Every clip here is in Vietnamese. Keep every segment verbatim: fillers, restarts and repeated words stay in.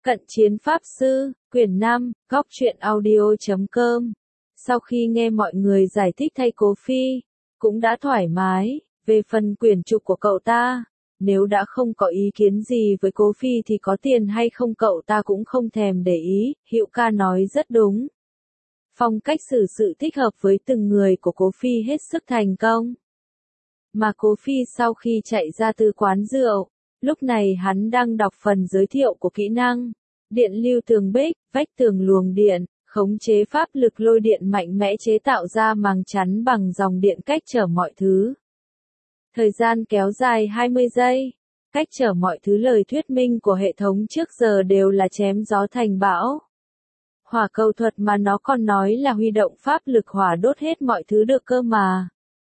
Cận chiến Pháp Sư, quyển năm, góc truyện audio chấm com. Sau khi nghe mọi người giải thích thay Cố Phi, cũng đã thoải mái, về phần quyển trục của cậu ta, nếu đã không có ý kiến gì với Cố Phi thì có tiền hay không cậu ta cũng không thèm để ý, Hữu ca nói rất đúng. Phong cách xử sự thích hợp với từng người của Cố Phi hết sức thành công. Mà Cố Phi sau khi chạy ra từ quán rượu, lúc này hắn đang đọc phần giới thiệu của kỹ năng. Điện lưu tường bích, vách tường luồng điện, khống chế pháp lực lôi điện mạnh mẽ chế tạo ra màng chắn bằng dòng điện cách trở mọi thứ. Thời gian kéo dài hai mươi giây. Cách trở mọi thứ lời thuyết minh của hệ thống trước giờ đều là chém gió thành bão. Hỏa cầu thuật mà nó còn nói là huy động pháp lực hỏa đốt hết mọi thứ được cơ mà.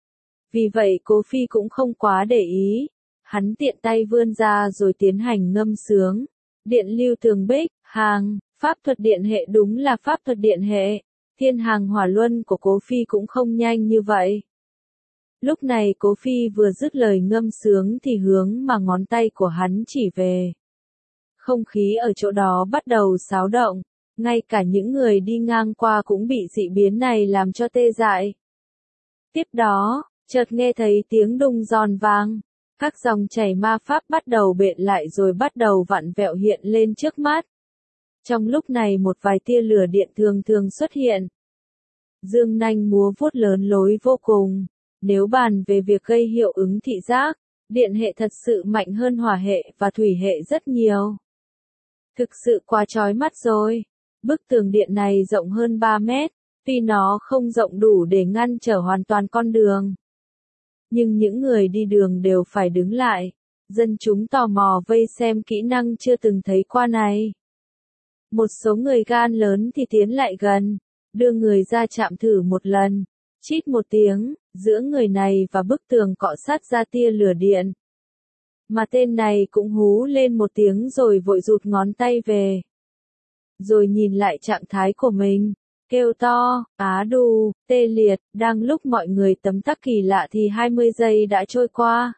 Vì vậy Cố Phi cũng không quá để ý. Hắn tiện tay vươn ra rồi tiến hành ngâm sướng. Điện lưu tường bích, hàng, pháp thuật điện hệ đúng là pháp thuật điện hệ. Thiên hàng hỏa luân của Cố Phi cũng không nhanh như vậy. Lúc này Cố Phi vừa dứt lời ngâm sướng thì hướng mà ngón tay của hắn chỉ về. Không khí ở chỗ đó bắt đầu xáo động. Ngay cả những người đi ngang qua cũng bị dị biến này làm cho tê dại. Tiếp đó, chợt nghe thấy tiếng đùng giòn vang. Các dòng chảy ma pháp bắt đầu bện lại rồi bắt đầu vặn vẹo hiện lên trước mắt. Trong lúc này một vài tia lửa điện thường thường xuất hiện. Dương nanh múa vuốt lớn lối vô cùng. Nếu bàn về việc gây hiệu ứng thị giác, điện hệ thật sự mạnh hơn hỏa hệ và thủy hệ rất nhiều. Thực sự quá chói mắt rồi. Bức tường điện này rộng hơn ba mét, tuy nó không rộng đủ để ngăn trở hoàn toàn con đường. Nhưng những người đi đường đều phải đứng lại. Dân chúng tò mò vây xem kỹ năng chưa từng thấy qua này. Một số người gan lớn thì tiến lại gần, đưa người ra chạm thử một lần. Chít một tiếng, giữa người này và bức tường cọ sát ra tia lửa điện. Mà tên này cũng hú lên một tiếng rồi vội rụt ngón tay về. Rồi nhìn lại trạng thái của mình, kêu to, á đù, tê liệt, đang lúc mọi người tấm tắc kỳ lạ thì hai mươi giây đã trôi qua.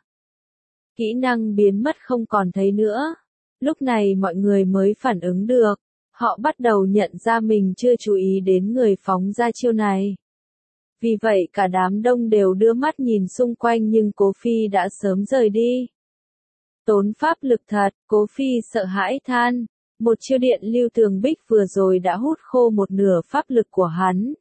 Kỹ năng biến mất không còn thấy nữa. Lúc này mọi người mới phản ứng được, họ bắt đầu nhận ra mình chưa chú ý đến người phóng ra chiêu này. Vì vậy cả đám đông đều đưa mắt nhìn xung quanh nhưng Cố Phi đã sớm rời đi. Tốn pháp lực thật, Cố Phi sợ hãi than. Một chiêu điện lưu tường bích vừa rồi đã hút khô một nửa pháp lực của hắn.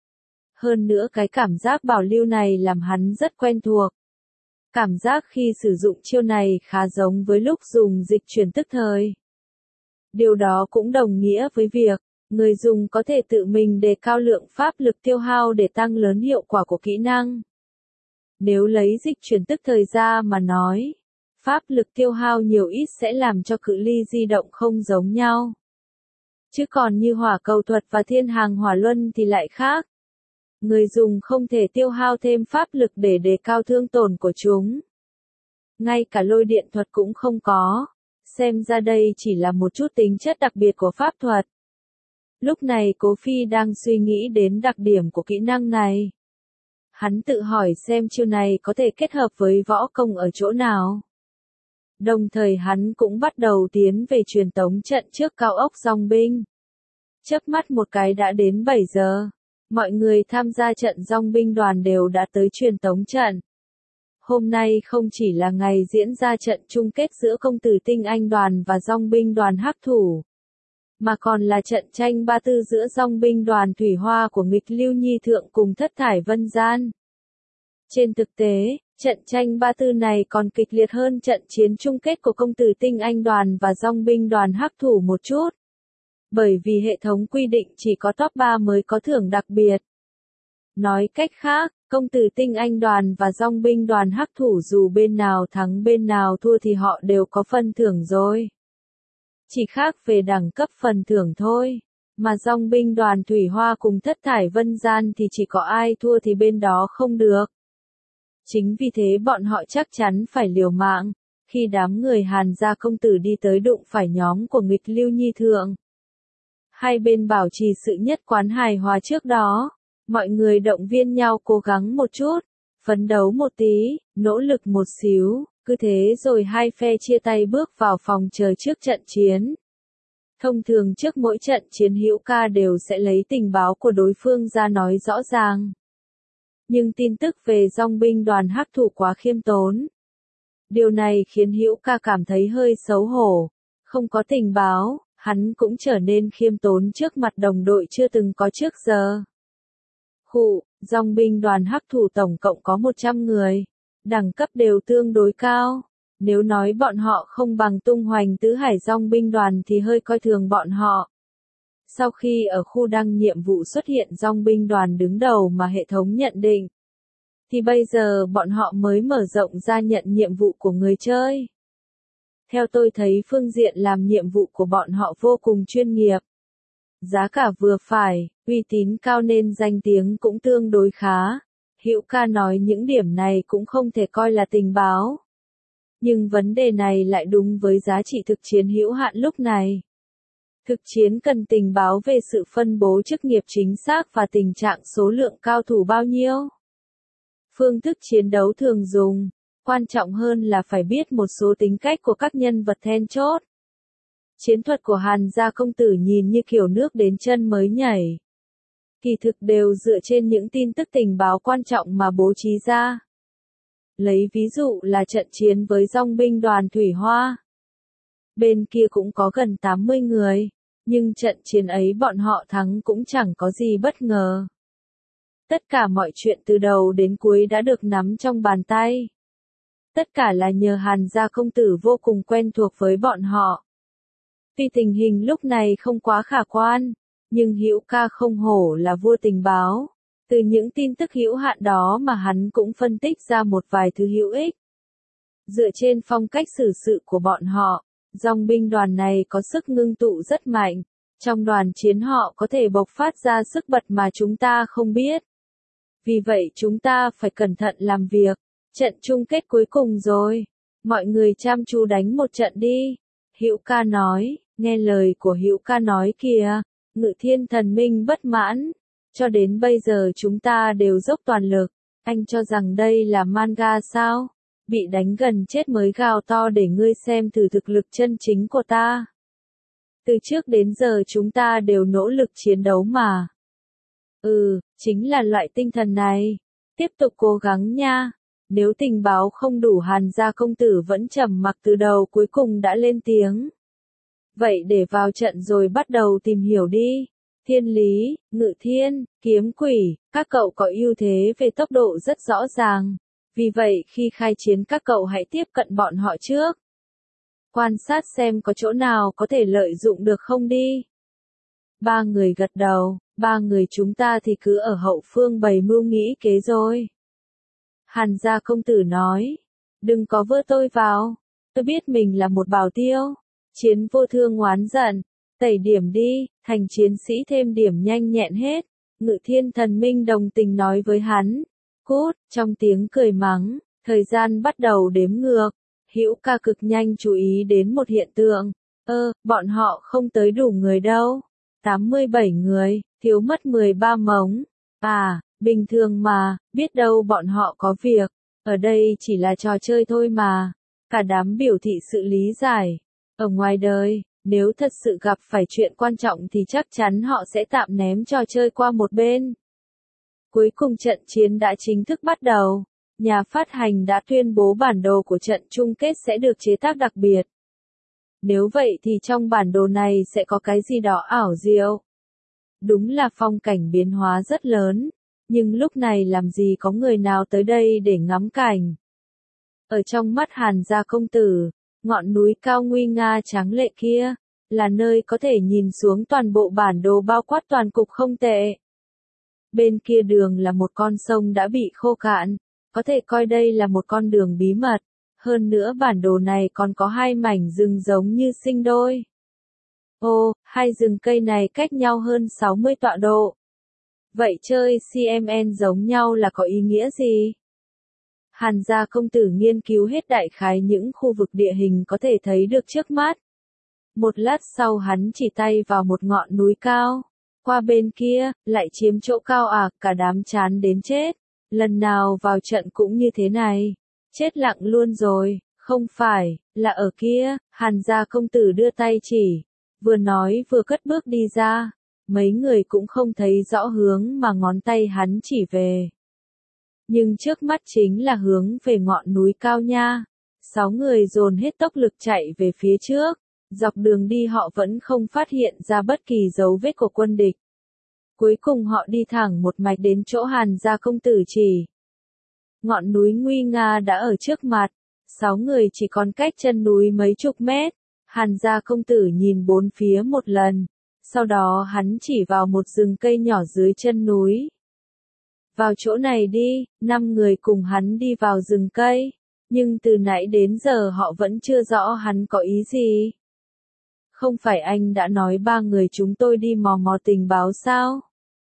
Hơn nữa cái cảm giác bảo lưu này làm hắn rất quen thuộc. Cảm giác khi sử dụng chiêu này khá giống với lúc dùng dịch chuyển tức thời. Điều đó cũng đồng nghĩa với việc, người dùng có thể tự mình đề cao lượng pháp lực tiêu hao để tăng lớn hiệu quả của kỹ năng. Nếu lấy dịch chuyển tức thời ra mà nói, pháp lực tiêu hao nhiều ít sẽ làm cho cự ly di động không giống nhau. Chứ còn như hỏa cầu thuật và thiên hàng hỏa luân thì lại khác. Người dùng không thể tiêu hao thêm pháp lực để đề cao thương tổn của chúng. Ngay cả lôi điện thuật cũng không có. Xem ra đây chỉ là một chút tính chất đặc biệt của pháp thuật. Lúc này Cố Phi đang suy nghĩ đến đặc điểm của kỹ năng này. Hắn tự hỏi xem chiêu này có thể kết hợp với võ công ở chỗ nào. Đồng thời hắn cũng bắt đầu tiến về truyền tống trận trước cao ốc dòng binh. Chớp mắt một cái đã đến bảy giờ. Mọi người tham gia trận dòng binh đoàn đều đã tới truyền tống trận. Hôm nay không chỉ là ngày diễn ra trận chung kết giữa công tử tinh anh đoàn và dòng binh đoàn hắc thủ, mà còn là trận tranh ba tư giữa dòng binh đoàn thủy hoa của nghịch lưu nhi thượng cùng thất thải vân gian. Trên thực tế, trận tranh ba tư này còn kịch liệt hơn trận chiến chung kết của công tử tinh anh đoàn và dòng binh đoàn hắc thủ một chút. Bởi vì hệ thống quy định chỉ có top ba mới có thưởng đặc biệt. Nói cách khác, công tử tinh anh đoàn và dòng binh đoàn hắc thủ dù bên nào thắng bên nào thua thì họ đều có phần thưởng rồi. Chỉ khác về đẳng cấp phần thưởng thôi. Mà dòng binh đoàn thủy hoa cùng thất thải vân gian thì chỉ có ai thua thì bên đó không được. Chính vì thế bọn họ chắc chắn phải liều mạng. Khi đám người Hàn gia công tử đi tới đụng phải nhóm của nghịch lưu nhi thượng. Hai bên bảo trì sự nhất quán hài hòa trước đó. Mọi người động viên nhau cố gắng một chút, phấn đấu một tí, nỗ lực một xíu, cứ thế rồi hai phe chia tay bước vào phòng chờ trước trận chiến. Thông thường trước mỗi trận chiến Hữu Ca đều sẽ lấy tình báo của đối phương ra nói rõ ràng. Nhưng tin tức về dòng binh đoàn hắc thủ quá khiêm tốn. Điều này khiến Hữu Ca cảm thấy hơi xấu hổ. Không có tình báo, hắn cũng trở nên khiêm tốn trước mặt đồng đội chưa từng có trước giờ. Khụ, dòng binh đoàn hắc thủ tổng cộng có một trăm người. Đẳng cấp đều tương đối cao. Nếu nói bọn họ không bằng tung hoành tứ hải dòng binh đoàn thì hơi coi thường bọn họ. Sau khi ở khu đăng nhiệm vụ xuất hiện dòng binh đoàn đứng đầu mà hệ thống nhận định, thì bây giờ bọn họ mới mở rộng ra nhận nhiệm vụ của người chơi. Theo tôi thấy phương diện làm nhiệm vụ của bọn họ vô cùng chuyên nghiệp. Giá cả vừa phải, uy tín cao nên danh tiếng cũng tương đối khá. Hữu Ca nói những điểm này cũng không thể coi là tình báo. Nhưng vấn đề này lại đúng với giá trị thực chiến hữu hạn lúc này. Thực chiến cần tình báo về sự phân bố chức nghiệp chính xác và tình trạng số lượng cao thủ bao nhiêu. Phương thức chiến đấu thường dùng, quan trọng hơn là phải biết một số tính cách của các nhân vật then chốt. Chiến thuật của Hàn gia công tử nhìn như kiểu nước đến chân mới nhảy. Kỳ thực đều dựa trên những tin tức tình báo quan trọng mà bố trí ra. Lấy ví dụ là trận chiến với dòng binh đoàn Thủy Hoa. Bên kia cũng có gần tám mươi người, nhưng trận chiến ấy bọn họ thắng cũng chẳng có gì bất ngờ. Tất cả mọi chuyện từ đầu đến cuối đã được nắm trong bàn tay. Tất cả là nhờ Hàn gia công tử vô cùng quen thuộc với bọn họ. Tuy tình hình lúc này không quá khả quan, nhưng Hữu Ca không hổ là vua tình báo. Từ những tin tức hữu hạn đó mà hắn cũng phân tích ra một vài thứ hữu ích. Dựa trên phong cách xử sự của bọn họ, dòng binh đoàn này có sức ngưng tụ rất mạnh. Trong đoàn chiến họ có thể bộc phát ra sức bật mà chúng ta không biết. Vì vậy chúng ta phải cẩn thận làm việc. Trận chung kết cuối cùng rồi. Mọi người chăm chú đánh một trận đi. Hữu Ca nói, nghe lời của Hữu Ca nói kìa. Ngự Thiên Thần Minh bất mãn. Cho đến bây giờ chúng ta đều dốc toàn lực. Anh cho rằng đây là manga sao? Bị đánh gần chết mới gào to để ngươi xem thử thực lực chân chính của ta. Từ trước đến giờ chúng ta đều nỗ lực chiến đấu mà. Ừ, chính là loại tinh thần này. Tiếp tục cố gắng nha. Nếu tình báo không đủ Hàn gia công tử vẫn trầm mặc từ đầu cuối cùng đã lên tiếng. Vậy để vào trận rồi bắt đầu tìm hiểu đi. Thiên lý, ngự thiên, kiếm quỷ, các cậu có ưu thế về tốc độ rất rõ ràng. Vì vậy khi khai chiến các cậu hãy tiếp cận bọn họ trước. Quan sát xem có chỗ nào có thể lợi dụng được không đi. Ba người gật đầu, ba người chúng ta thì cứ ở hậu phương bày mưu nghĩ kế rồi. Hàn gia công tử nói, đừng có vơ tôi vào, tôi biết mình là một bảo tiêu. Chiến vô thương oán giận, tẩy điểm đi, thành chiến sĩ thêm điểm nhanh nhẹn hết. Ngự Thiên Thần Minh đồng tình nói với hắn. Cút, trong tiếng cười mắng, thời gian bắt đầu đếm ngược. Hữu Ca cực nhanh chú ý đến một hiện tượng. Ơ, bọn họ không tới đủ người đâu. tám mươi bảy người, thiếu mất mười ba mống. À, bình thường mà, biết đâu bọn họ có việc. Ở đây chỉ là trò chơi thôi mà. Cả đám biểu thị sự lý giải. Ở ngoài đời, nếu thật sự gặp phải chuyện quan trọng thì chắc chắn họ sẽ tạm ném trò chơi qua một bên. Cuối cùng trận chiến đã chính thức bắt đầu. Nhà phát hành đã tuyên bố bản đồ của trận chung kết sẽ được chế tác đặc biệt. Nếu vậy thì trong bản đồ này sẽ có cái gì đó ảo diệu. Đúng là phong cảnh biến hóa rất lớn, nhưng lúc này làm gì có người nào tới đây để ngắm cảnh. Ở trong mắt Hàn gia công tử, ngọn núi cao nguy nga tráng lệ kia, là nơi có thể nhìn xuống toàn bộ bản đồ bao quát toàn cục không tệ. Bên kia đường là một con sông đã bị khô cạn, có thể coi đây là một con đường bí mật. Hơn nữa bản đồ này còn có hai mảnh rừng giống như sinh đôi. Ô, hai rừng cây này cách nhau hơn sáu mươi tọa độ. Vậy chơi xê em en giống nhau là có ý nghĩa gì? Hàn gia công tử nghiên cứu hết đại khái những khu vực địa hình có thể thấy được trước mắt. Một lát sau hắn chỉ tay vào một ngọn núi cao. Qua bên kia, lại chiếm chỗ cao à, cả đám chán đến chết. Lần nào vào trận cũng như thế này. Chết lặng luôn rồi, không phải, là ở kia, Hàn gia công tử đưa tay chỉ. Vừa nói vừa cất bước đi ra, mấy người cũng không thấy rõ hướng mà ngón tay hắn chỉ về. Nhưng trước mắt chính là hướng về ngọn núi cao nha. Sáu người dồn hết tốc lực chạy về phía trước, dọc đường đi họ vẫn không phát hiện ra bất kỳ dấu vết của quân địch. Cuối cùng họ đi thẳng một mạch đến chỗ Hàn gia công tử chỉ. Ngọn núi nguy nga đã ở trước mặt, sáu người chỉ còn cách chân núi mấy chục mét. Hàn gia công tử nhìn bốn phía một lần, sau đó hắn chỉ vào một rừng cây nhỏ dưới chân núi. Vào chỗ này đi, năm người cùng hắn đi vào rừng cây, nhưng từ nãy đến giờ họ vẫn chưa rõ hắn có ý gì. Không phải anh đã nói ba người chúng tôi đi mò mò tình báo sao?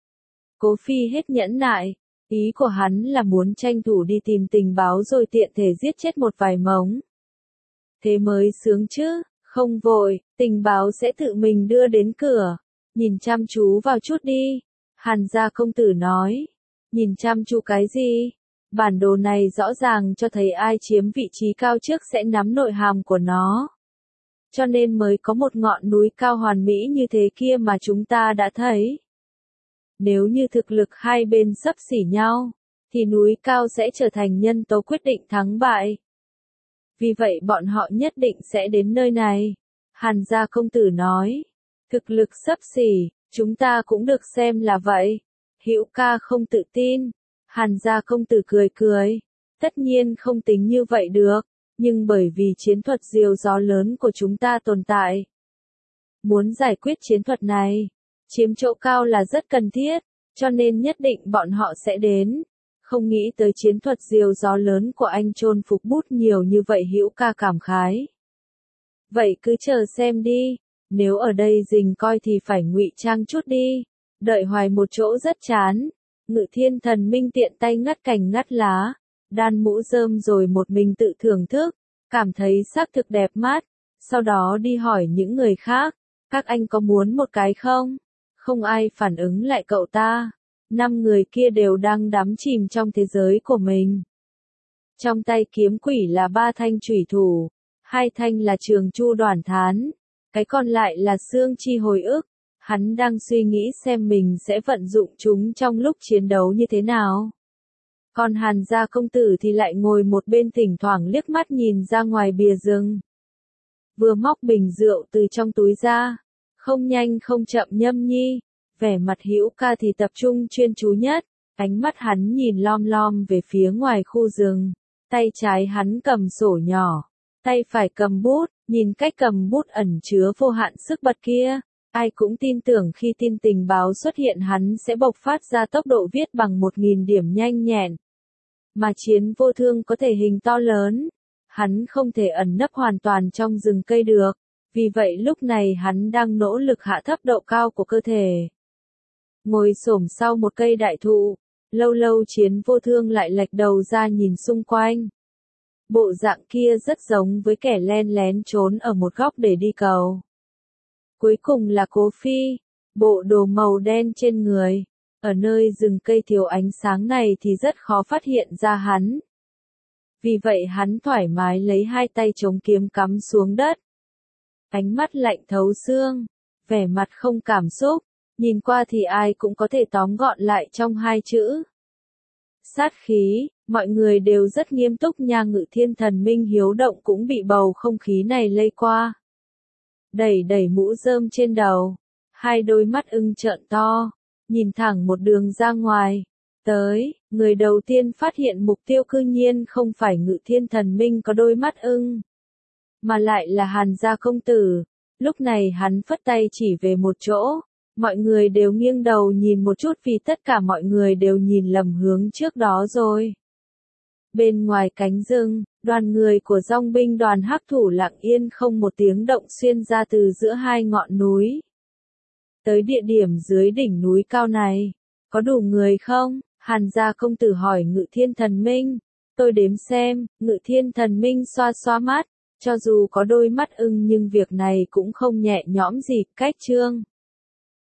Cố Phi hết nhẫn nại, ý của hắn là muốn tranh thủ đi tìm tình báo rồi tiện thể giết chết một vài mống. Thế mới sướng chứ, không vội, tình báo sẽ tự mình đưa đến cửa. Nhìn chăm chú vào chút đi, Hàn gia công tử nói. Nhìn chăm chú cái gì? Bản đồ này rõ ràng cho thấy ai chiếm vị trí cao trước sẽ nắm nội hàm của nó. Cho nên mới có một ngọn núi cao hoàn mỹ như thế kia mà chúng ta đã thấy. Nếu như thực lực hai bên xấp xỉ nhau, thì núi cao sẽ trở thành nhân tố quyết định thắng bại. Vì vậy bọn họ nhất định sẽ đến nơi này. Hàn gia công tử nói. Thực lực xấp xỉ, chúng ta cũng được xem là vậy. Hữu ca không tự tin. Hàn gia công tử cười cười. Tất nhiên không tính như vậy được, nhưng bởi vì chiến thuật diều gió lớn của chúng ta tồn tại. Muốn giải quyết chiến thuật này, chiếm chỗ cao là rất cần thiết, cho nên nhất định bọn họ sẽ đến. Không nghĩ tới chiến thuật diều gió lớn của anh chôn phục bút nhiều như vậy, Hữu ca cảm khái. Vậy cứ chờ xem đi, nếu ở đây rình coi thì phải ngụy trang chút đi, đợi hoài một chỗ rất chán. Ngự Thiên Thần Minh tiện tay ngắt cành ngắt lá, đan mũ rơm rồi một mình tự thưởng thức, cảm thấy xác thực đẹp mắt, sau đó đi hỏi những người khác, các anh có muốn một cái không? Không ai phản ứng lại cậu ta, năm người kia đều đang đắm chìm trong thế giới của mình. Trong tay kiếm quỷ là ba thanh chủy thủ, hai thanh là trường chu đoản thán, cái còn lại là xương chi hồi ức. Hắn đang suy nghĩ xem mình sẽ vận dụng chúng trong lúc chiến đấu như thế nào. Còn Hàn gia công tử thì lại ngồi một bên thỉnh thoảng liếc mắt nhìn ra ngoài bìa rừng. Vừa móc bình rượu từ trong túi ra, không nhanh không chậm nhâm nhi, vẻ mặt Hữu ca thì tập trung chuyên chú nhất, ánh mắt hắn nhìn lom lom về phía ngoài khu rừng, tay trái hắn cầm sổ nhỏ, tay phải cầm bút, nhìn cách cầm bút ẩn chứa vô hạn sức bật kia. Ai cũng tin tưởng khi tin tình báo xuất hiện hắn sẽ bộc phát ra tốc độ viết bằng một nghìn điểm nhanh nhẹn. Mà chiến vô thương có thể hình to lớn, hắn không thể ẩn nấp hoàn toàn trong rừng cây được, vì vậy lúc này hắn đang nỗ lực hạ thấp độ cao của cơ thể. Ngồi xổm sau một cây đại thụ, lâu lâu chiến vô thương lại lệch đầu ra nhìn xung quanh. Bộ dạng kia rất giống với kẻ len lén trốn ở một góc để đi cầu. Cuối cùng là Cố Phi, bộ đồ màu đen trên người, ở nơi rừng cây thiếu ánh sáng này thì rất khó phát hiện ra hắn. Vì vậy hắn thoải mái lấy hai tay chống kiếm cắm xuống đất. Ánh mắt lạnh thấu xương, vẻ mặt không cảm xúc, nhìn qua thì ai cũng có thể tóm gọn lại trong hai chữ. Sát khí, mọi người đều rất nghiêm túc nha. Ngự Thiên Thần Minh hiếu động cũng bị bầu không khí này lây qua. Đẩy đẩy mũ rơm trên đầu, hai đôi mắt ưng trợn to, nhìn thẳng một đường ra ngoài. Tới, người đầu tiên phát hiện mục tiêu cư nhiên không phải Ngự Thiên Thần Minh có đôi mắt ưng, mà lại là Hàn gia công tử. Lúc này hắn phất tay chỉ về một chỗ, mọi người đều nghiêng đầu nhìn một chút vì tất cả mọi người đều nhìn lầm hướng trước đó rồi. Bên ngoài cánh rừng, đoàn người của dòng binh đoàn hắc thủ lặng yên không một tiếng động xuyên ra từ giữa hai ngọn núi. Tới địa điểm dưới đỉnh núi cao này, có đủ người không? Hàn gia công tử hỏi Ngự Thiên Thần Minh. Tôi đếm xem. Ngự Thiên Thần Minh xoa xoa mắt, cho dù có đôi mắt ưng nhưng việc này cũng không nhẹ nhõm gì. Cách chương